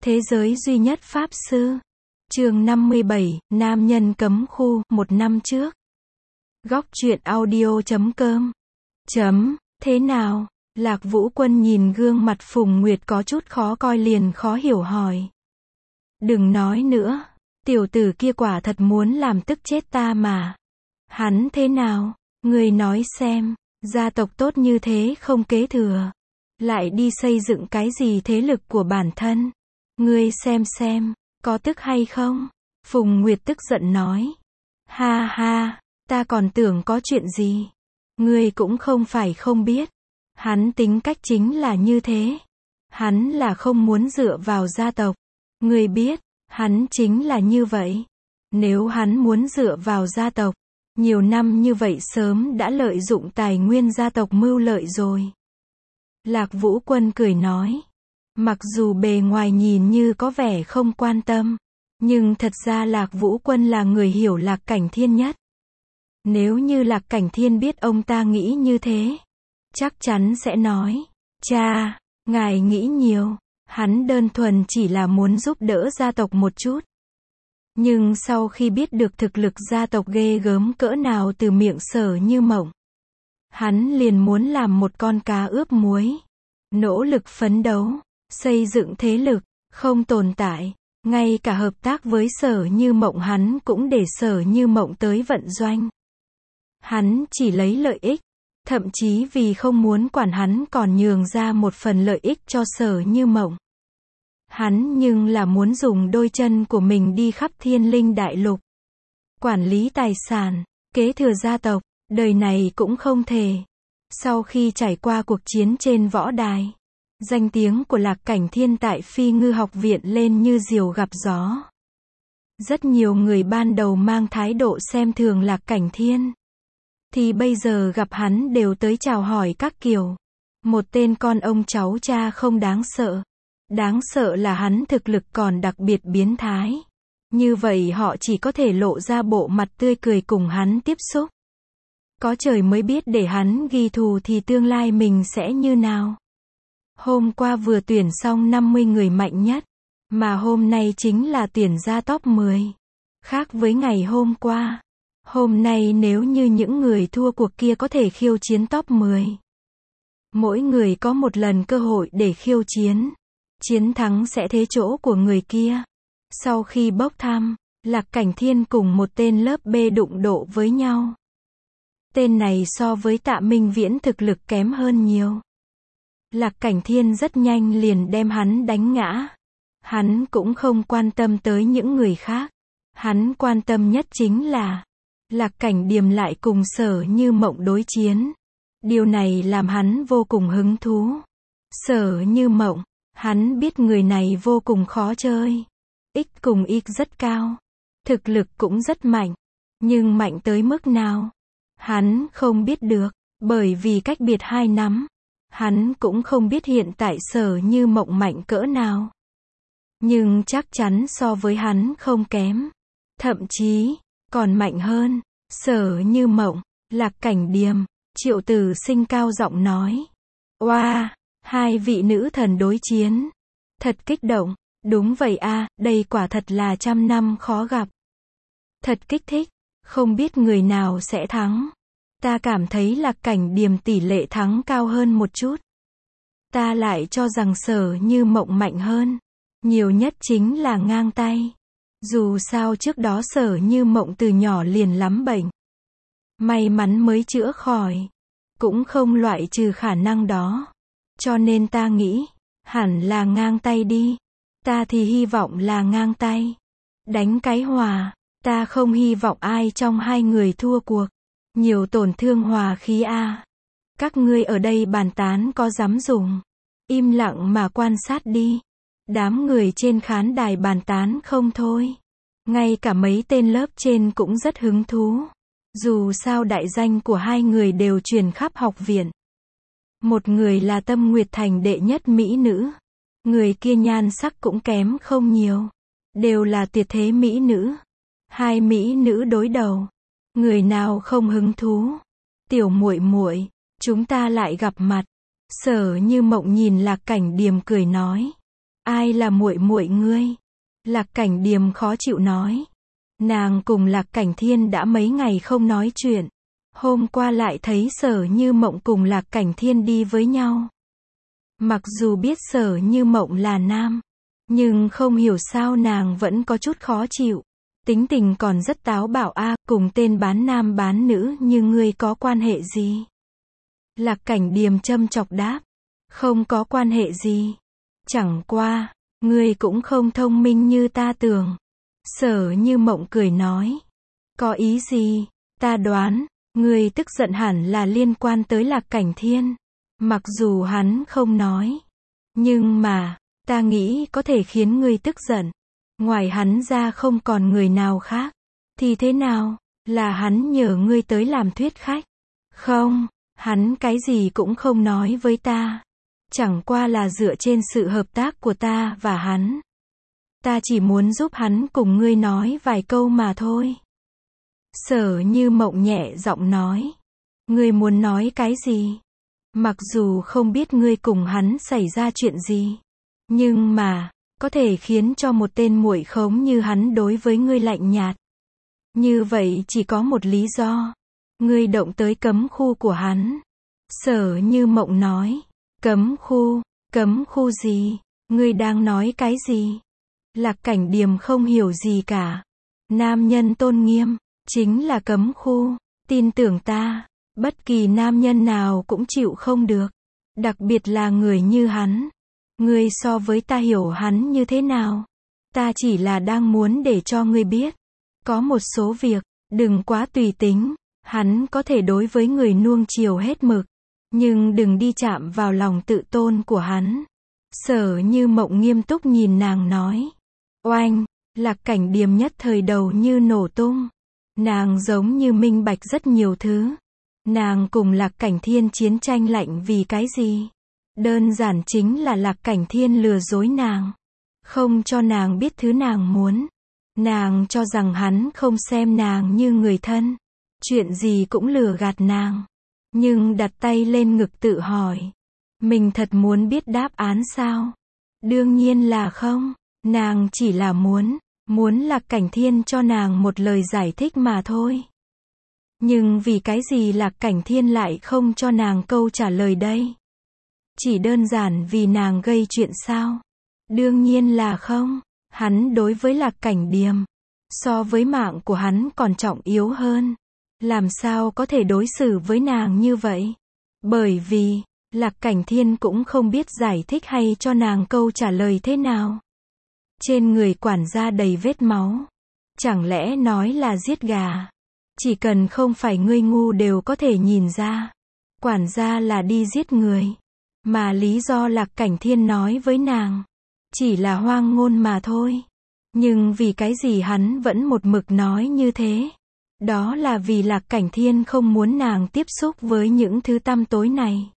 Thế giới duy nhất Pháp Sư. Chương 57, Nam nhân cấm khu, một năm trước. Góc truyện audio.com. Thế nào? Lạc Vũ Quân nhìn gương mặt Phùng Nguyệt có chút khó coi liền khó hiểu hỏi. Đừng nói nữa, tiểu tử kia quả thật muốn làm tức chết ta mà. Hắn thế nào? Người nói xem, gia tộc tốt như thế không kế thừa. Lại đi xây dựng cái gì thế lực của bản thân. Ngươi xem, có tức hay không? Phùng Nguyệt tức giận nói. Ha ha, ta còn tưởng có chuyện gì. Ngươi cũng không phải không biết. Hắn tính cách chính là như thế. Hắn là không muốn dựa vào gia tộc. Ngươi biết, hắn chính là như vậy. Nếu hắn muốn dựa vào gia tộc, nhiều năm như vậy sớm đã lợi dụng tài nguyên gia tộc mưu lợi rồi. Lạc Vũ Quân cười nói. Mặc dù bề ngoài nhìn như có vẻ không quan tâm, nhưng thật ra Lạc Vũ Quân là người hiểu Lạc Cảnh Thiên nhất. Nếu như Lạc Cảnh Thiên biết ông ta nghĩ như thế, chắc chắn sẽ nói, cha, ngài nghĩ nhiều, hắn đơn thuần chỉ là muốn giúp đỡ gia tộc một chút. Nhưng sau khi biết được thực lực gia tộc ghê gớm cỡ nào từ miệng Sở Như Mộng, hắn liền muốn làm một con cá ướp muối, nỗ lực phấn đấu, xây dựng thế lực, không tồn tại, ngay cả hợp tác với Sở Như Mộng hắn cũng để Sở Như Mộng tới vận doanh. Hắn chỉ lấy lợi ích, thậm chí vì không muốn quản hắn còn nhường ra một phần lợi ích cho Sở Như Mộng. Hắn nhưng là muốn dùng đôi chân của mình đi khắp Thiên Linh Đại Lục. Quản lý tài sản, kế thừa gia tộc, đời này cũng không thể. Sau khi trải qua cuộc chiến trên võ đài, danh tiếng của Lạc Cảnh Thiên tại Phi Ngư Học Viện lên như diều gặp gió. Rất nhiều người ban đầu mang thái độ xem thường Lạc Cảnh Thiên, thì bây giờ gặp hắn đều tới chào hỏi các kiểu. Một tên con ông cháu cha không đáng sợ. Đáng sợ là hắn thực lực còn đặc biệt biến thái. Như vậy họ chỉ có thể lộ ra bộ mặt tươi cười cùng hắn tiếp xúc. Có trời mới biết để hắn ghi thù thì tương lai mình sẽ như nào. Hôm qua vừa tuyển xong 50 người mạnh nhất, mà hôm nay chính là tuyển ra top 10. Khác với ngày hôm qua, hôm nay nếu như những người thua cuộc kia có thể khiêu chiến top 10. Mỗi người có một lần cơ hội để khiêu chiến. Chiến thắng sẽ thế chỗ của người kia. Sau khi bốc thăm, Lạc Cảnh Thiên cùng một tên lớp B đụng độ với nhau. Tên này so với Tạ Minh Viễn thực lực kém hơn nhiều. Lạc Cảnh Thiên rất nhanh liền đem hắn đánh ngã. Hắn cũng không quan tâm tới những người khác. Hắn quan tâm nhất chính là Lạc Cảnh Điềm lại cùng Sở Như Mộng đối chiến. Điều này làm hắn vô cùng hứng thú. Sở Như Mộng, hắn biết người này vô cùng khó chơi. X cùng Y rất cao. Thực lực cũng rất mạnh. Nhưng mạnh tới mức nào? Hắn không biết được. Bởi vì cách biệt 2 năm. Hắn cũng không biết hiện tại Sở Như Mộng mạnh cỡ nào. Nhưng chắc chắn so với hắn không kém. Thậm chí, còn mạnh hơn. Sở Như Mộng, Lạc Cảnh Điềm, Triệu Tử Sinh cao giọng nói. Oa, hai vị nữ thần đối chiến. Thật kích động. Đúng vậy a, đây quả thật là trăm năm khó gặp. Thật kích thích. Không biết người nào sẽ thắng. Ta cảm thấy Lạc Cảnh Điềm tỷ lệ thắng cao hơn một chút. Ta lại cho rằng Sở Như Mộng mạnh hơn. Nhiều nhất chính là ngang tay. Dù sao trước đó Sở Như Mộng từ nhỏ liền lắm bệnh. May mắn mới chữa khỏi. Cũng không loại trừ khả năng đó. Cho nên ta nghĩ, hẳn là ngang tay đi. Ta thì hy vọng là ngang tay. Đánh cái hòa, ta không hy vọng ai trong hai người thua cuộc. Nhiều tổn thương hòa khí a. Các ngươi ở đây bàn tán có dám dùng. Im lặng mà quan sát đi. Đám người trên khán đài bàn tán không thôi. Ngay cả mấy tên lớp trên cũng rất hứng thú. Dù sao đại danh của hai người đều truyền khắp học viện. Một người là Tâm Nguyệt Thành đệ nhất mỹ nữ. Người kia nhan sắc cũng kém không nhiều. Đều là tuyệt thế mỹ nữ. Hai mỹ nữ đối đầu. Người nào không hứng thú. Tiểu muội muội, chúng ta lại gặp mặt. Sở Như Mộng nhìn Lạc Cảnh Điềm cười nói. ai là muội muội ngươi? Lạc Cảnh Điềm khó chịu nói. Nàng cùng Lạc Cảnh Thiên đã mấy ngày không nói chuyện. Hôm qua lại thấy Sở Như Mộng cùng Lạc Cảnh Thiên đi với nhau. Mặc dù biết Sở Như Mộng là nam, nhưng không hiểu sao nàng vẫn có chút khó chịu. Tính tình còn rất táo bạo cùng tên bán nam bán nữ như ngươi có quan hệ gì? Lạc Cảnh Điềm châm chọc đáp. Không có quan hệ gì. Chẳng qua, ngươi cũng không thông minh như ta tưởng. Sở Như Mộng cười nói. Có ý gì? Ta đoán, ngươi tức giận hẳn là liên quan tới Lạc Cảnh Thiên. Mặc dù hắn không nói. Nhưng mà, ta nghĩ có thể khiến ngươi tức giận. Ngoài hắn ra không còn người nào khác. Thì thế nào? Là hắn nhờ ngươi tới làm thuyết khách? Không, hắn cái gì cũng không nói với ta. Chẳng qua là dựa trên sự hợp tác của ta và hắn. Ta chỉ muốn giúp hắn cùng ngươi nói vài câu mà thôi. Sở Như Mộng nhẹ giọng nói. Ngươi muốn nói cái gì? Mặc dù không biết ngươi cùng hắn xảy ra chuyện gì, nhưng mà, có thể khiến cho một tên muội khống như hắn đối với ngươi lạnh nhạt. Như vậy chỉ có một lý do. Ngươi động tới cấm khu của hắn. Sở Như Mộng nói. Cấm khu gì? Ngươi đang nói cái gì? Lạc Cảnh Điềm không hiểu gì cả. Nam nhân tôn nghiêm, chính là cấm khu. Tin tưởng ta, bất kỳ nam nhân nào cũng chịu không được. Đặc biệt là người như hắn. Ngươi so với ta hiểu hắn như thế nào? Ta chỉ là đang muốn để cho ngươi biết. Có một số việc, đừng quá tùy tính. Hắn có thể đối với người nuông chiều hết mực. Nhưng đừng đi chạm vào lòng tự tôn của hắn. Sở Như Mộng nghiêm túc nhìn nàng nói. Oanh, Lạc Cảnh Điềm nhất thời đầu như nổ tung. Nàng giống như minh bạch rất nhiều thứ. Nàng cùng Lạc Cảnh Thiên chiến tranh lạnh vì cái gì? Đơn giản chính là Lạc Cảnh Thiên lừa dối nàng. Không cho nàng biết thứ nàng muốn. Nàng cho rằng hắn không xem nàng như người thân. Chuyện gì cũng lừa gạt nàng. Nhưng đặt tay lên ngực tự hỏi. Mình thật muốn biết đáp án sao? Đương nhiên là không. Nàng chỉ là muốn Lạc Cảnh Thiên cho nàng một lời giải thích mà thôi. Nhưng vì cái gì Lạc Cảnh Thiên lại không cho nàng câu trả lời đây? Chỉ đơn giản vì nàng gây chuyện sao? Đương nhiên là không. Hắn đối với Lạc Cảnh Điềm, so với mạng của hắn còn trọng yếu hơn. Làm sao có thể đối xử với nàng như vậy? Bởi vì, Lạc Cảnh Thiên cũng không biết giải thích hay cho nàng câu trả lời thế nào. Trên người quản gia đầy vết máu. Chẳng lẽ nói là giết gà? Chỉ cần không phải ngươi ngu đều có thể nhìn ra. Quản gia là đi giết người. Mà lý do Lạc Cảnh Thiên nói với nàng chỉ là hoang ngôn mà thôi. Nhưng vì cái gì hắn vẫn một mực nói như thế? Đó là vì Lạc Cảnh Thiên không muốn nàng tiếp xúc với những thứ tăm tối này.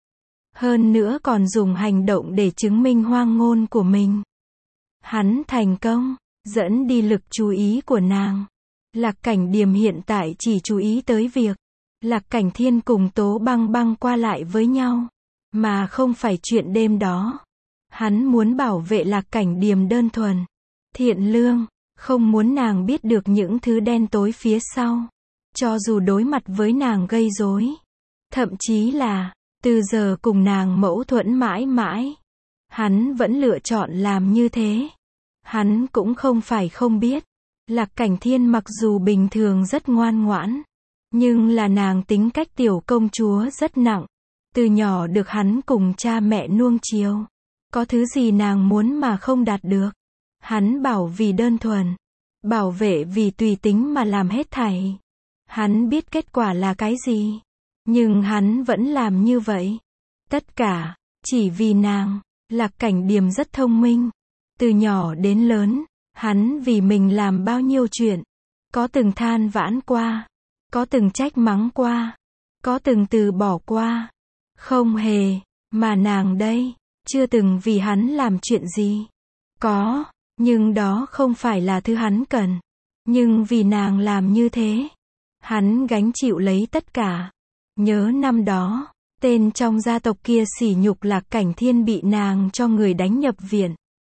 Hơn nữa còn dùng hành động để chứng minh hoang ngôn của mình. Hắn thành công, dẫn đi lực chú ý của nàng. Lạc Cảnh Điềm hiện tại chỉ chú ý tới việc Lạc Cảnh Thiên cùng Tố Băng Băng qua lại với nhau, mà không phải chuyện đêm đó. Hắn muốn bảo vệ Lạc Cảnh Điềm đơn thuần, thiện lương, không muốn nàng biết được những thứ đen tối phía sau. Cho dù đối mặt với nàng gây rối, thậm chí là từ giờ cùng nàng mâu thuẫn mãi mãi, hắn vẫn lựa chọn làm như thế. Hắn cũng không phải không biết, Lạc Cảnh Thiên mặc dù bình thường rất ngoan ngoãn, nhưng là nàng tính cách tiểu công chúa rất nặng. Từ nhỏ được hắn cùng cha mẹ nuông chiều. Có thứ gì nàng muốn mà không đạt được. Hắn bảo vì đơn thuần, bảo vệ vì tùy tính mà làm hết thảy. Hắn biết kết quả là cái gì, nhưng hắn vẫn làm như vậy. Tất cả, chỉ vì nàng. Lạc Cảnh Điềm rất thông minh. Từ nhỏ đến lớn, hắn vì mình làm bao nhiêu chuyện. Có từng than vãn qua, có từng trách mắng qua, có từng từ bỏ qua. Không hề, mà nàng đây, chưa từng vì hắn làm chuyện gì. Có, nhưng đó không phải là thứ hắn cần. Nhưng vì nàng làm như thế, hắn gánh chịu lấy tất cả. Nhớ năm đó, tên trong gia tộc kia sỉ nhục Lạc Cảnh Thiên bị nàng cho người đánh nhập viện.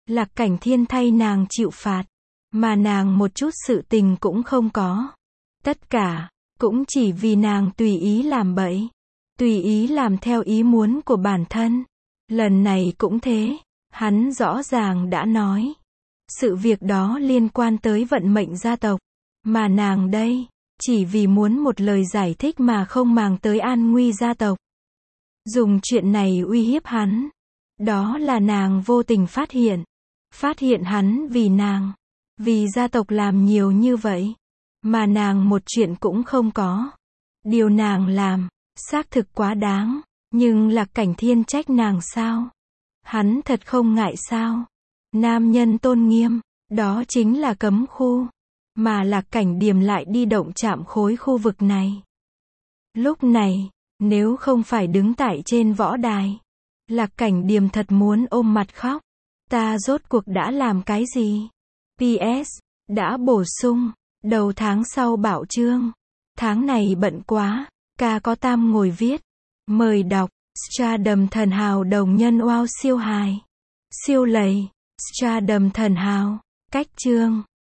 Lạc Cảnh Thiên thay nàng chịu phạt, mà nàng một chút sự tình cũng không có. Tất cả, cũng chỉ vì nàng tùy ý làm bậy, tùy ý làm theo ý muốn của bản thân. Lần này cũng thế, hắn rõ ràng đã nói. Sự việc đó liên quan tới vận mệnh gia tộc, mà nàng đây, chỉ vì muốn một lời giải thích mà không màng tới an nguy gia tộc. Dùng chuyện này uy hiếp hắn. Đó là nàng vô tình phát hiện hắn vì nàng, vì gia tộc làm nhiều như vậy, mà nàng một chuyện cũng không có. Điều nàng làm, xác thực quá đáng, nhưng Lạc Cảnh Thiên trách nàng sao? Hắn thật không ngại sao? Nam nhân tôn nghiêm, đó chính là cấm khu, mà Lạc Cảnh Điềm lại đi động chạm khối khu vực này. Lúc này, nếu không phải đứng tại trên võ đài, Lạc Cảnh Điềm thật muốn ôm mặt khóc. Ta rốt cuộc đã làm cái gì? PS, đã bổ sung, đầu tháng sau bảo chương. Tháng này bận quá, ca có tam ngồi viết. Mời đọc, Stardom thần hào đồng nhân wow siêu hài. Siêu lầy, Stardom thần hào, cách chương.